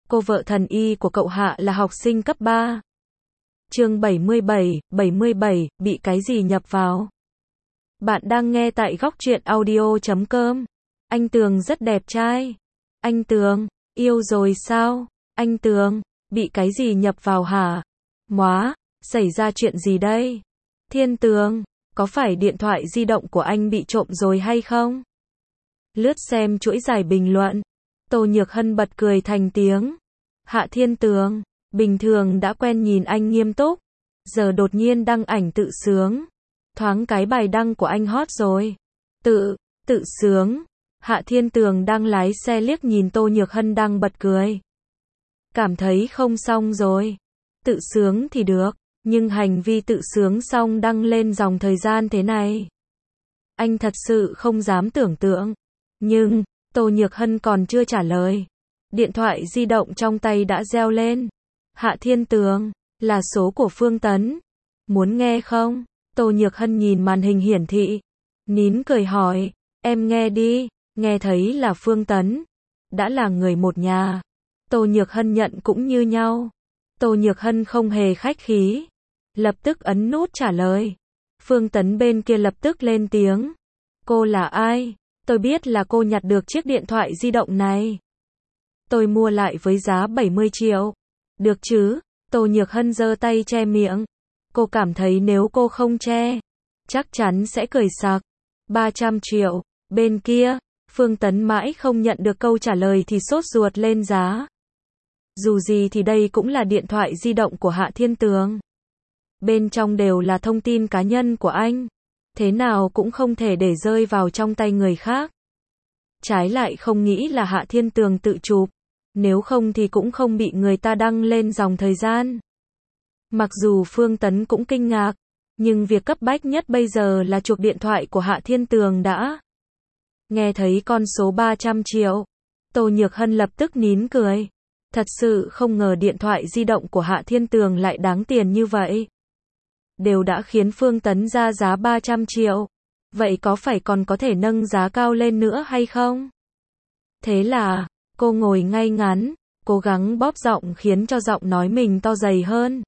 cô vợ thần y của cậu Hạ là học sinh cấp 3. Chương 77, bị cái gì nhập vào? Bạn đang nghe tại góc truyện audio.com. Anh Tường rất đẹp trai. Anh Tường, yêu rồi sao? Anh Tường, bị cái gì nhập vào hả? Móa, xảy ra chuyện gì đây? Thiên Tường, có phải điện thoại di động của anh bị trộm rồi hay không? Lướt xem chuỗi dài bình luận. Tô Nhược Hân bật cười thành tiếng. Hạ Thiên Tường, bình thường đã quen nhìn anh nghiêm túc, giờ đột nhiên đăng ảnh tự sướng. Thoáng cái bài đăng của anh hot rồi. Tự sướng. Hạ Thiên Tường đang lái xe liếc nhìn Tô Nhược Hân đang bật cười. Cảm thấy không xong rồi. Tự sướng thì được, nhưng hành vi tự sướng xong đăng lên dòng thời gian thế này. Anh thật sự không dám tưởng tượng. Nhưng, Tô Nhược Hân còn chưa trả lời. Điện thoại di động trong tay đã reo lên. Hạ Thiên Tường, là số của Phương Tấn. Muốn nghe không? Tô Nhược Hân nhìn màn hình hiển thị. Nín cười hỏi, em nghe đi, nghe thấy là Phương Tấn. Đã là người một nhà. Tô Nhược Hân nhận cũng như nhau. Tô Nhược Hân không hề khách khí. Lập tức ấn nút trả lời. Phương Tấn bên kia lập tức lên tiếng. Cô là ai? Tôi biết là cô nhặt được chiếc điện thoại di động này. Tôi mua lại với giá 70 triệu. Được chứ? Tô Nhược Hân giơ tay che miệng. Cô cảm thấy nếu cô không che, chắc chắn sẽ cười sặc. 300 triệu. Bên kia, Phương Tấn mãi không nhận được câu trả lời thì sốt ruột lên giá. Dù gì thì đây cũng là điện thoại di động của Hạ Thiên Tường. Bên trong đều là thông tin cá nhân của anh. Thế nào cũng không thể để rơi vào trong tay người khác. Trái lại không nghĩ là Hạ Thiên Tường tự chụp. Nếu không thì cũng không bị người ta đăng lên dòng thời gian. Mặc dù Phương Tấn cũng kinh ngạc, nhưng việc cấp bách nhất bây giờ là chuộc điện thoại của Hạ Thiên Tường đã. Nghe thấy con số 300 triệu, Tô Nhược Hân lập tức nín cười. Thật sự không ngờ điện thoại di động của Hạ Thiên Tường lại đáng tiền như vậy. Đều đã khiến Phương Tấn ra giá 300 triệu. Vậy có phải còn có thể nâng giá cao lên nữa hay không? Thế là, cô ngồi ngay ngắn, cố gắng bóp giọng khiến cho giọng nói mình to dày hơn.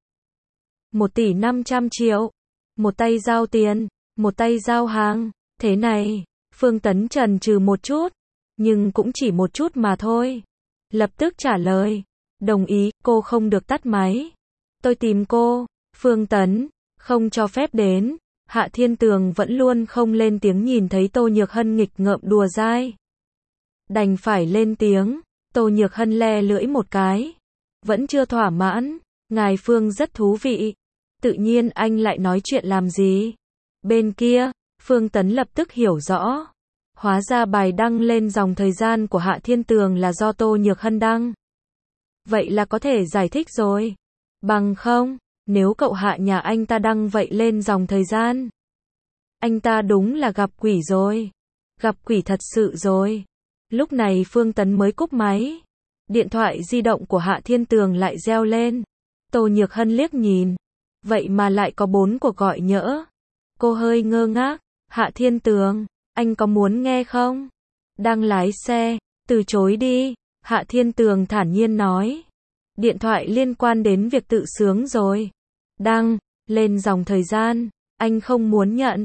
1 tỷ 500 triệu. Một tay giao tiền, một tay giao hàng. Thế này, Phương Tấn chần chừ một chút, nhưng cũng chỉ một chút mà thôi. Lập tức trả lời. Đồng ý, cô không được tắt máy. Tôi tìm cô. Phương Tấn, không cho phép đến. Hạ Thiên Tường vẫn luôn không lên tiếng nhìn thấy Tô Nhược Hân nghịch ngợm đùa dai. Đành phải lên tiếng. Tô Nhược Hân le lưỡi một cái. Vẫn chưa thỏa mãn. Ngài Phương rất thú vị. Tự nhiên anh lại nói chuyện làm gì? Bên kia, Phương Tấn lập tức hiểu rõ. Hóa ra bài đăng lên dòng thời gian của Hạ Thiên Tường là do Tô Nhược Hân đăng. Vậy là có thể giải thích rồi. Bằng không, nếu cậu Hạ nhà anh ta đăng vậy lên dòng thời gian, anh ta đúng là gặp quỷ rồi. Gặp quỷ thật sự rồi. Lúc này Phương Tấn mới cúp máy. Điện thoại di động của Hạ Thiên Tường lại reo lên. Tô Nhược Hân liếc nhìn. Vậy mà lại có 4 cuộc gọi nhỡ. Cô hơi ngơ ngác. Hạ Thiên Tường, anh có muốn nghe không? Đang lái xe, từ chối đi. Hạ Thiên Tường thản nhiên nói. Điện thoại liên quan đến việc tự sướng rồi. Đăng lên dòng thời gian, anh không muốn nhận.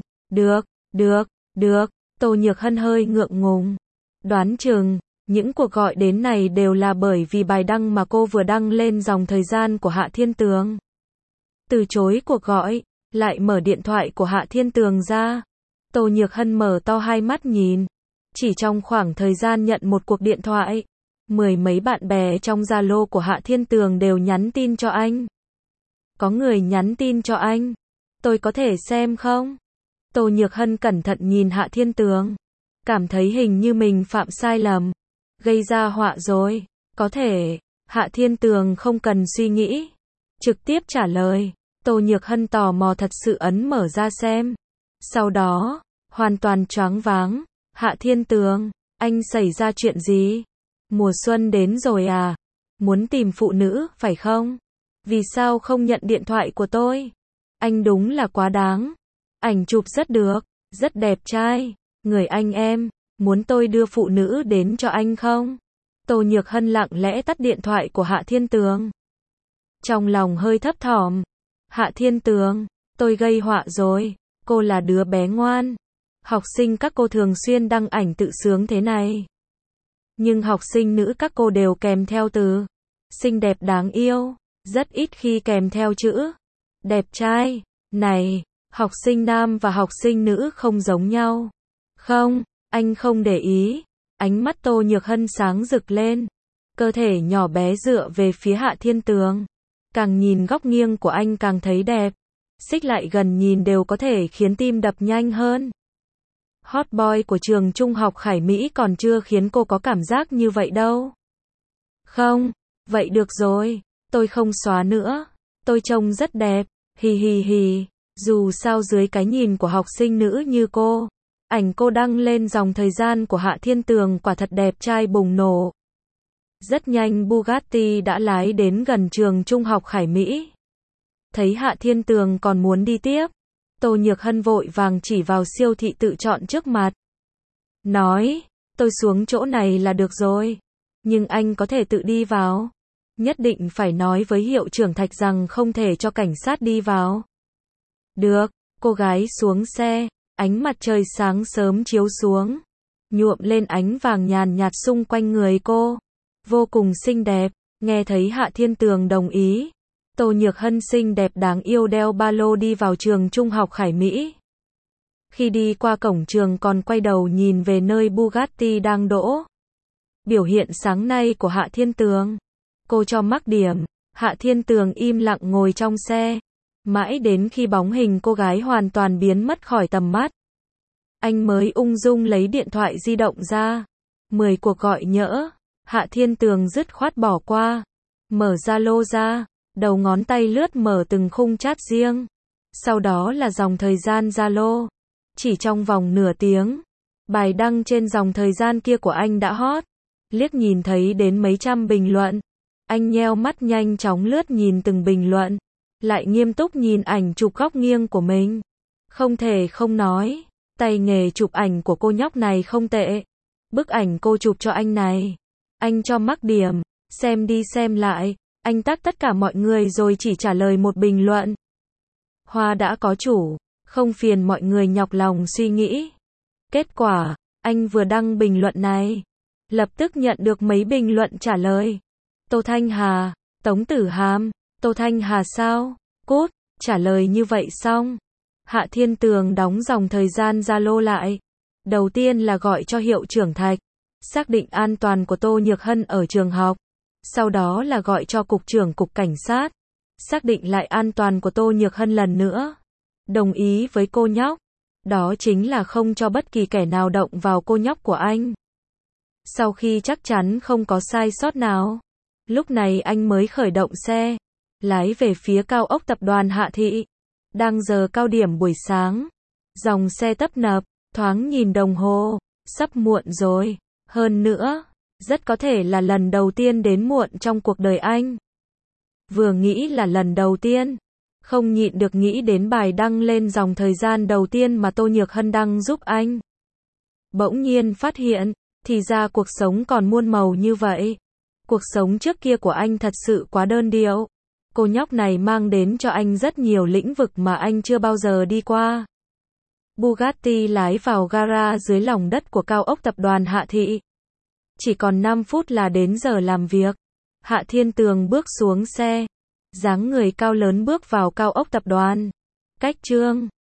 Được. Tô Nhược Hân hơi ngượng ngùng. Đoán chừng, những cuộc gọi đến này đều là bởi vì bài đăng mà cô vừa đăng lên dòng thời gian của Hạ Thiên Tường. Từ chối cuộc gọi, lại mở điện thoại của Hạ Thiên Tường ra. Tô Nhược Hân mở to hai mắt nhìn. Chỉ trong khoảng thời gian nhận một cuộc điện thoại, 10 mấy bạn bè trong Zalo của Hạ Thiên Tường đều nhắn tin cho anh. Có người nhắn tin cho anh. Tôi có thể xem không? Tô Nhược Hân cẩn thận nhìn Hạ Thiên Tường. Cảm thấy hình như mình phạm sai lầm. Gây ra họa rồi. Có thể. Hạ Thiên Tường không cần suy nghĩ. Trực tiếp trả lời. Tô Nhược Hân tò mò thật sự ấn mở ra xem. Sau đó, hoàn toàn choáng váng. Hạ Thiên Tường, anh xảy ra chuyện gì? Mùa xuân đến rồi à? Muốn tìm phụ nữ, phải không? Vì sao không nhận điện thoại của tôi? Anh đúng là quá đáng. Ảnh chụp rất được, rất đẹp trai. Người anh em, muốn tôi đưa phụ nữ đến cho anh không? Tô Nhược Hân lặng lẽ tắt điện thoại của Hạ Thiên Tường. Trong lòng hơi thấp thỏm. Hạ Thiên Tường, tôi gây họa rồi. Cô là đứa bé ngoan. Học sinh các cô thường xuyên đăng ảnh tự sướng thế này. Nhưng học sinh nữ các cô đều kèm theo từ xinh đẹp đáng yêu, rất ít khi kèm theo chữ đẹp trai. Này, học sinh nam và học sinh nữ không giống nhau. Không, anh không để ý. Ánh mắt Tô Nhược Hân sáng rực lên. Cơ thể nhỏ bé dựa về phía Hạ Thiên Tường. Càng nhìn góc nghiêng của anh càng thấy đẹp. Xích lại gần nhìn đều có thể khiến tim đập nhanh hơn. Hot boy của trường trung học Khải Mỹ còn chưa khiến cô có cảm giác như vậy đâu. Không, vậy được rồi, tôi không xóa nữa. Tôi trông rất đẹp, hì hì hì. Dù sao dưới cái nhìn của học sinh nữ như cô, ảnh cô đăng lên dòng thời gian của Hạ Thiên Tường quả thật đẹp trai bùng nổ. Rất nhanh Bugatti đã lái đến gần trường trung học Khải Mỹ. Thấy Hạ Thiên Tường còn muốn đi tiếp, Tô Nhược Hân vội vàng chỉ vào siêu thị tự chọn trước mặt. Nói, tôi xuống chỗ này là được rồi. Nhưng anh có thể tự đi vào. Nhất định phải nói với hiệu trưởng Thạch rằng không thể cho cảnh sát đi vào. Được, cô gái xuống xe, ánh mặt trời sáng sớm chiếu xuống, nhuộm lên ánh vàng nhàn nhạt xung quanh người cô. Vô cùng xinh đẹp, nghe thấy Hạ Thiên Tường đồng ý. Tô Nhược Hân xinh đẹp đáng yêu đeo ba lô đi vào trường trung học Khải Mỹ. Khi đi qua cổng trường còn quay đầu nhìn về nơi Bugatti đang đỗ. Biểu hiện sáng nay của Hạ Thiên Tường. Cô cho mắc điểm, Hạ Thiên Tường im lặng ngồi trong xe. Mãi đến khi bóng hình cô gái hoàn toàn biến mất khỏi tầm mắt, anh mới ung dung lấy điện thoại di động ra. 10 cuộc gọi nhỡ, Hạ Thiên Tường dứt khoát bỏ qua. Mở Zalo ra, đầu ngón tay lướt mở từng khung chat riêng. Sau đó là dòng thời gian Zalo. Chỉ trong vòng nửa tiếng, bài đăng trên dòng thời gian kia của anh đã hot. Liếc nhìn thấy đến mấy trăm bình luận. Anh nheo mắt nhanh chóng lướt nhìn từng bình luận. Lại nghiêm túc nhìn ảnh chụp góc nghiêng của mình. Không thể không nói, tay nghề chụp ảnh của cô nhóc này không tệ. Bức ảnh cô chụp cho anh này, anh cho mắc điểm, xem đi xem lại. Anh tag tất cả mọi người rồi chỉ trả lời một bình luận. Hoa đã có chủ, không phiền mọi người nhọc lòng suy nghĩ. Kết quả, anh vừa đăng bình luận này, lập tức nhận được mấy bình luận trả lời. Tô Thanh Hà, Tống Tử Hàm, Tô Thanh Hà sao? Cút, trả lời như vậy xong. Hạ Thiên Tường đóng dòng thời gian Zalo lại. Đầu tiên là gọi cho hiệu trưởng Thạch, xác định an toàn của Tô Nhược Hân ở trường học. Sau đó là gọi cho cục trưởng cục cảnh sát, xác định lại an toàn của Tô Nhược Hân lần nữa. Đồng ý với cô nhóc, đó chính là không cho bất kỳ kẻ nào động vào cô nhóc của anh. Sau khi chắc chắn không có sai sót nào, lúc này anh mới khởi động xe, lái về phía cao ốc tập đoàn Hạ Thị. Đang giờ cao điểm buổi sáng, dòng xe tấp nập, thoáng nhìn đồng hồ, sắp muộn rồi. Hơn nữa, rất có thể là lần đầu tiên đến muộn trong cuộc đời anh. Vừa nghĩ là lần đầu tiên, không nhịn được nghĩ đến bài đăng lên dòng thời gian đầu tiên mà Tô Nhược Hân đăng giúp anh. Bỗng nhiên phát hiện, thì ra cuộc sống còn muôn màu như vậy. Cuộc sống trước kia của anh thật sự quá đơn điệu. Cô nhóc này mang đến cho anh rất nhiều lĩnh vực mà anh chưa bao giờ đi qua. Bugatti lái vào gara dưới lòng đất của cao ốc tập đoàn Hạ Thị. Chỉ còn 5 phút là đến giờ làm việc. Hạ Thiên Tường bước xuống xe, dáng người cao lớn bước vào cao ốc tập đoàn. Cách Trương